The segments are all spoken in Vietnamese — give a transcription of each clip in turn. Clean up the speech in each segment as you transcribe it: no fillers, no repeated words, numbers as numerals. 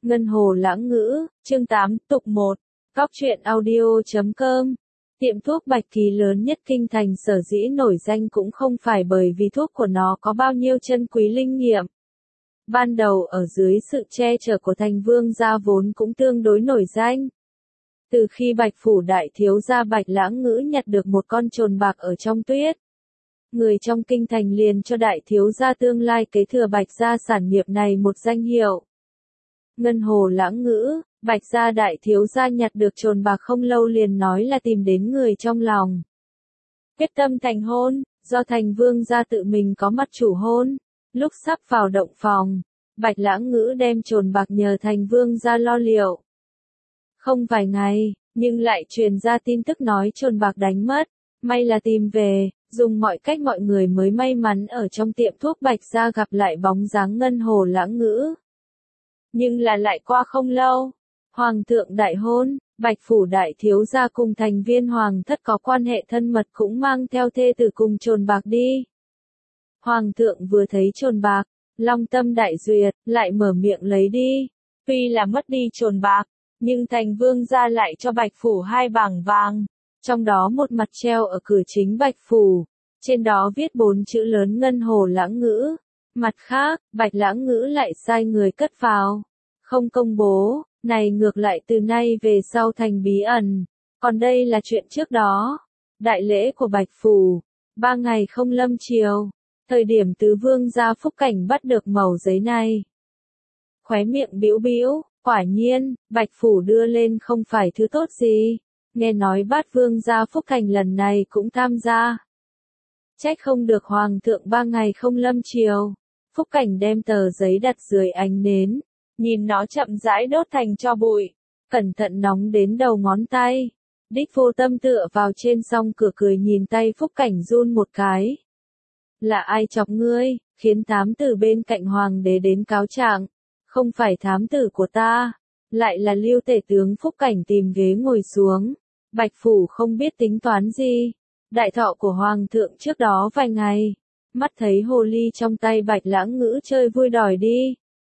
Ngân Hồ Lãng Ngữ, chương 8, tục 1, Góc truyện audio.com. Tiệm thuốc Bạch Kỳ lớn nhất kinh thành sở dĩ nổi danh cũng không phải bởi vì thuốc của nó có bao nhiêu chân quý linh nghiệm. Ban đầu ở dưới sự che chở của thành vương gia vốn cũng tương đối nổi danh. Từ khi Bạch phủ đại thiếu gia Bạch Lãng Ngữ nhặt được một con trồn bạc ở trong tuyết, người trong kinh thành liền cho đại thiếu gia tương lai kế thừa Bạch gia sản nghiệp này một danh hiệu. Ngân Hồ Lãng Ngữ, Bạch gia đại thiếu gia nhặt được trồn bạc không lâu liền nói là tìm đến người trong lòng. Quyết tâm thành hôn, do thành vương gia tự mình có mặt chủ hôn. Lúc sắp vào động phòng, Bạch Lãng Ngữ đem trồn bạc nhờ thành vương gia lo liệu. Không vài ngày, nhưng lại truyền ra tin tức nói trồn bạc đánh mất, may là tìm về, dùng mọi cách mọi người mới may mắn ở trong tiệm thuốc Bạch gia gặp lại bóng dáng Ngân Hồ Lãng Ngữ. Nhưng là lại qua không lâu, Hoàng thượng đại hôn, Bạch phủ đại thiếu gia cùng thành viên Hoàng thất có quan hệ thân mật cũng mang theo thê tử cùng trồn bạc đi. Hoàng thượng vừa thấy trồn bạc, long tâm đại duyệt, lại mở miệng lấy đi. Tuy là mất đi trồn bạc, nhưng thành vương gia lại cho Bạch phủ 2 bảng vàng, trong đó một mặt treo ở cửa chính Bạch phủ, trên đó viết 4 chữ lớn Ngân Hồ Lãng Ngữ. Mặt khác, Bạch Lãng Ngữ lại sai người cất vào, không công bố, này ngược lại từ nay về sau thành bí ẩn. Còn đây là chuyện trước đó. Đại lễ của Bạch phủ, 3 ngày không lâm chiều, thời điểm tứ vương gia Phúc Cảnh bắt được mẩu giấy này. Khóe miệng bĩu bĩu, quả nhiên, Bạch phủ đưa lên không phải thứ tốt gì. Nghe nói bát vương gia Phúc Cảnh lần này cũng tham gia. Trách không được Hoàng thượng 3 ngày không lâm chiều. Phúc Cảnh đem tờ giấy đặt dưới ánh nến, nhìn nó chậm rãi đốt thành tro bụi, cẩn thận nóng đến đầu ngón tay. Đích Vô Tâm tựa vào trên song cửa cười nhìn tay Phúc Cảnh run một cái. Là ai chọc ngươi, khiến thám tử bên cạnh hoàng đế đến cáo trạng? Không phải thám tử của ta, lại là Lưu tể tướng. Phúc Cảnh tìm ghế ngồi xuống. Bạch phủ không biết tính toán gì. Đại thọ của hoàng thượng trước đó vài ngày, mắt thấy hồ ly trong tay Bạch Lãng Ngữ chơi vui đòi đi.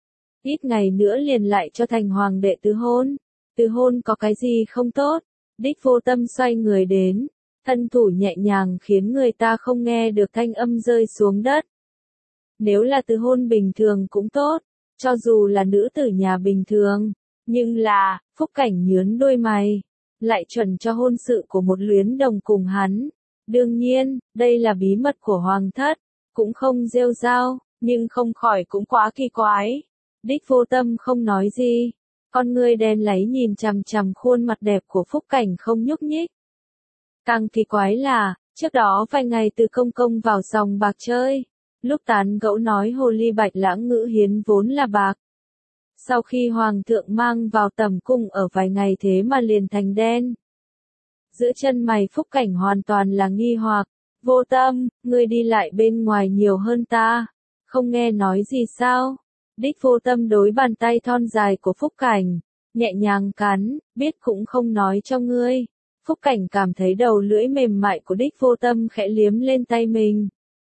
Ít ngày nữa liền lại cho thành hoàng đệ tứ hôn. Tứ hôn có cái gì không tốt? Đích Vô Tâm xoay người đến, thân thủ nhẹ nhàng khiến người ta không nghe được thanh âm rơi xuống đất. Nếu là tứ hôn bình thường cũng tốt, cho dù là nữ tử nhà bình thường, nhưng là, Phúc Cảnh nhướng đôi mày, lại chuẩn cho hôn sự của một luyến đồng cùng hắn. Đương nhiên, đây là bí mật của hoàng thất, cũng không rêu rao, nhưng không khỏi cũng quá kỳ quái. Đích Vô Tâm không nói gì, con ngươi đen láy nhìn chằm chằm khuôn mặt đẹp của Phúc Cảnh không nhúc nhích. Càng kỳ quái là, trước đó vài ngày từ công công vào sòng bạc chơi, lúc tán gẫu nói hồ ly Bạch Lãng Ngữ hiến vốn là bạc. Sau khi hoàng thượng mang vào tầm cung ở vài ngày thế mà liền thành đen. Giữa chân mày Phúc Cảnh hoàn toàn là nghi hoặc. Vô Tâm, ngươi đi lại bên ngoài nhiều hơn ta, không nghe nói gì sao? Đích Vô Tâm đối bàn tay thon dài của Phúc Cảnh, nhẹ nhàng cắn, biết cũng không nói cho ngươi. Phúc Cảnh cảm thấy đầu lưỡi mềm mại của Đích Vô Tâm khẽ liếm lên tay mình.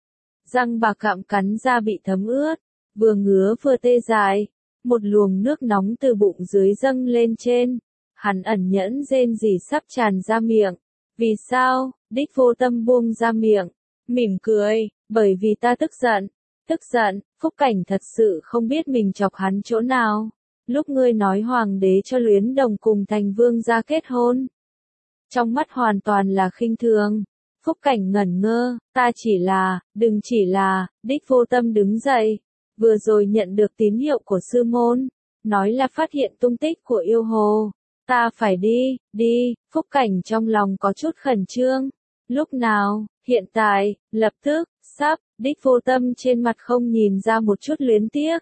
Răng bạc gặm cắn ra bị thấm ướt, vừa ngứa vừa tê dại, một luồng nước nóng từ bụng dưới dâng lên trên. Hắn ẩn nhẫn rên rỉ sắp tràn ra miệng. Vì sao? Đích Vô Tâm buông ra miệng, mỉm cười, bởi vì ta tức giận. Tức giận, Phúc Cảnh thật sự không biết mình chọc hắn chỗ nào. Lúc ngươi nói hoàng đế cho luyến đồng cùng thành vương gia kết hôn, trong mắt hoàn toàn là khinh thường. Phúc Cảnh ngẩn ngơ, ta chỉ là, đừng chỉ là. Đích Vô Tâm đứng dậy, vừa rồi nhận được tín hiệu của sư môn, nói là phát hiện tung tích của yêu hồ. Ta phải đi. Phúc Cảnh trong lòng có chút khẩn trương. Lúc nào? Hiện tại, lập tức, sắp. Đích Vô Tâm trên mặt không nhìn ra một chút luyến tiếc.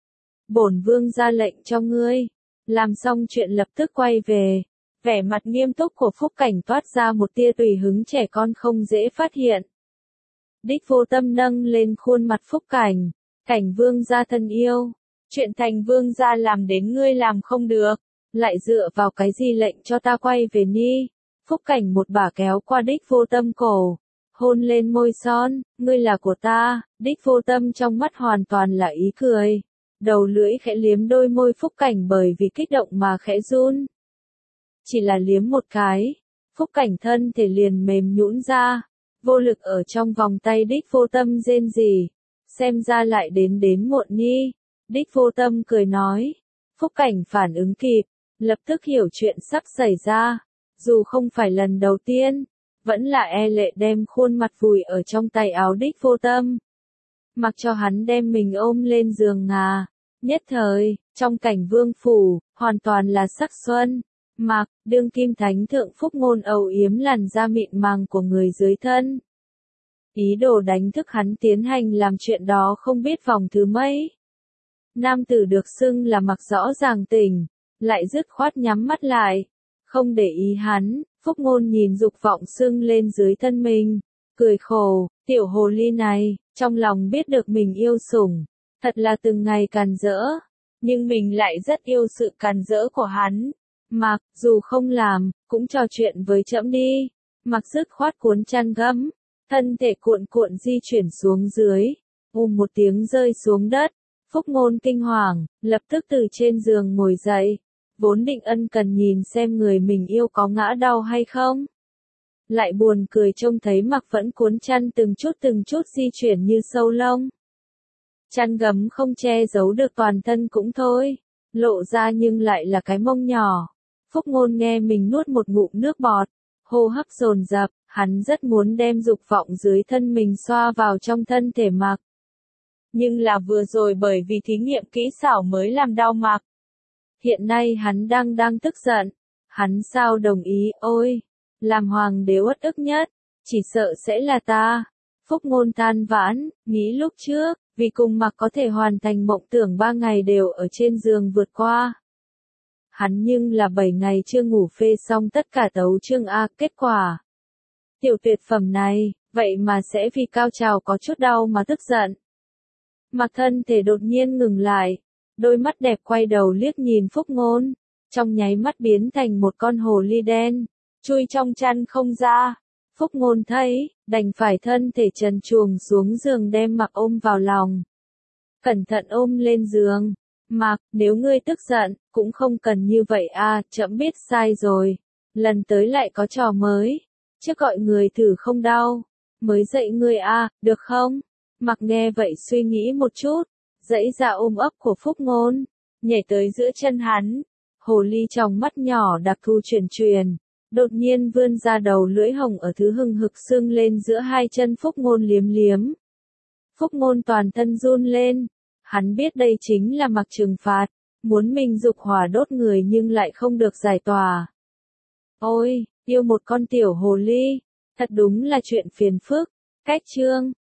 Bổn vương ra lệnh cho ngươi. Làm xong chuyện lập tức quay về. Vẻ mặt nghiêm túc của Phúc Cảnh toát ra một tia tùy hứng trẻ con không dễ phát hiện. Đích Vô Tâm nâng lên khuôn mặt Phúc Cảnh. Cảnh vương gia thân yêu. Chuyện thành vương gia làm đến ngươi làm không được. Lại dựa vào cái gì lệnh cho ta quay về ni? Phúc Cảnh một bả kéo qua Đích Vô Tâm cổ, hôn lên môi son. Ngươi là của ta. Đích Vô Tâm trong mắt hoàn toàn là ý cười. đầu lưỡi khẽ liếm đôi môi Phúc Cảnh bởi vì kích động mà khẽ run. Chỉ là liếm một cái, Phúc Cảnh thân thể liền mềm nhũn ra, vô lực ở trong vòng tay Đích Vô Tâm rên rỉ, xem ra lại đến muộn nhi. Đích Vô Tâm cười nói, Phúc Cảnh phản ứng kịp, lập tức hiểu chuyện sắp xảy ra, dù không phải lần đầu tiên, vẫn là e lệ đem khuôn mặt vùi ở trong tay áo Đích Vô Tâm. Mặc cho hắn đem mình ôm lên giường ngà, nhất thời, trong cảnh vương phủ, hoàn toàn là sắc xuân. Mặc, đương kim thánh thượng Phúc Ngôn âu yếm làn da mịn màng của người dưới thân. Ý đồ đánh thức hắn tiến hành làm chuyện đó không biết vòng thứ mấy. Nam tử được xưng là Mặc rõ ràng tỉnh, lại dứt khoát nhắm mắt lại, không để ý hắn. Phúc Ngôn nhìn dục vọng xưng lên dưới thân mình, cười khổ, tiểu hồ ly này, trong lòng biết được mình yêu sủng, thật là từng ngày càn rỡ, nhưng mình lại rất yêu sự càn rỡ của hắn. Mặc, dù không làm, cũng trò chuyện với trẫm đi. Mặc dứt khoát cuốn chăn gấm, thân thể cuộn cuộn di chuyển xuống dưới, một tiếng rơi xuống đất. Phúc Ngôn kinh hoàng, lập tức từ trên giường ngồi dậy, vốn định ân cần nhìn xem người mình yêu có ngã đau hay không. Lại buồn cười trông thấy Mặc vẫn cuốn chăn từng chút di chuyển như sâu lông. Chăn gấm không che giấu được toàn thân cũng thôi, lộ ra nhưng lại là cái mông nhỏ. Phúc Ngôn nghe mình nuốt một ngụm nước bọt, hô hấp dồn dập, hắn rất muốn đem dục vọng dưới thân mình xoa vào trong thân thể Mặc. Nhưng là vừa rồi bởi vì thí nghiệm kỹ xảo mới làm đau Mặc. Hiện nay hắn đang tức giận, hắn sao đồng ý, ôi, làm hoàng đế uất ức nhất, chỉ sợ sẽ là ta. Phúc Ngôn than vãn, nghĩ lúc trước, vì cùng Mặc có thể hoàn thành mộng tưởng 3 ngày đều ở trên giường vượt qua. Hắn nhưng là 7 ngày chưa ngủ phê xong tất cả tấu chương A, kết quả. Tiểu tuyệt phẩm này, vậy mà sẽ vì cao trào có chút đau mà tức giận. Mặc thân thể đột nhiên ngừng lại, đôi mắt đẹp quay đầu liếc nhìn Phúc Ngôn, trong nháy mắt biến thành một con hồ ly đen, chui trong chăn không ra. Phúc Ngôn thấy, đành phải thân thể trần truồng xuống giường đem Mặc ôm vào lòng. Cẩn thận ôm lên giường. Mặc, nếu ngươi tức giận, cũng không cần như vậy a, trẫm biết sai rồi. Lần tới lại có trò mới. Chứ gọi người thử không đau. Mới dạy ngươi a, được không? Mặc nghe vậy suy nghĩ một chút. Dãy ra ôm ấp của Phúc Ngôn. Nhảy tới giữa chân hắn. Hồ ly trong mắt nhỏ đặc thù truyền. Đột nhiên vươn ra đầu lưỡi hồng ở thứ hừng hực sưng lên giữa hai chân Phúc Ngôn liếm. Phúc Ngôn toàn thân run lên. Hắn biết đây chính là Mặc trừng phạt, muốn mình dục hỏa đốt người nhưng lại không được giải tỏa. Ôi, yêu một con tiểu hồ ly, thật đúng là chuyện phiền phức. Cách chương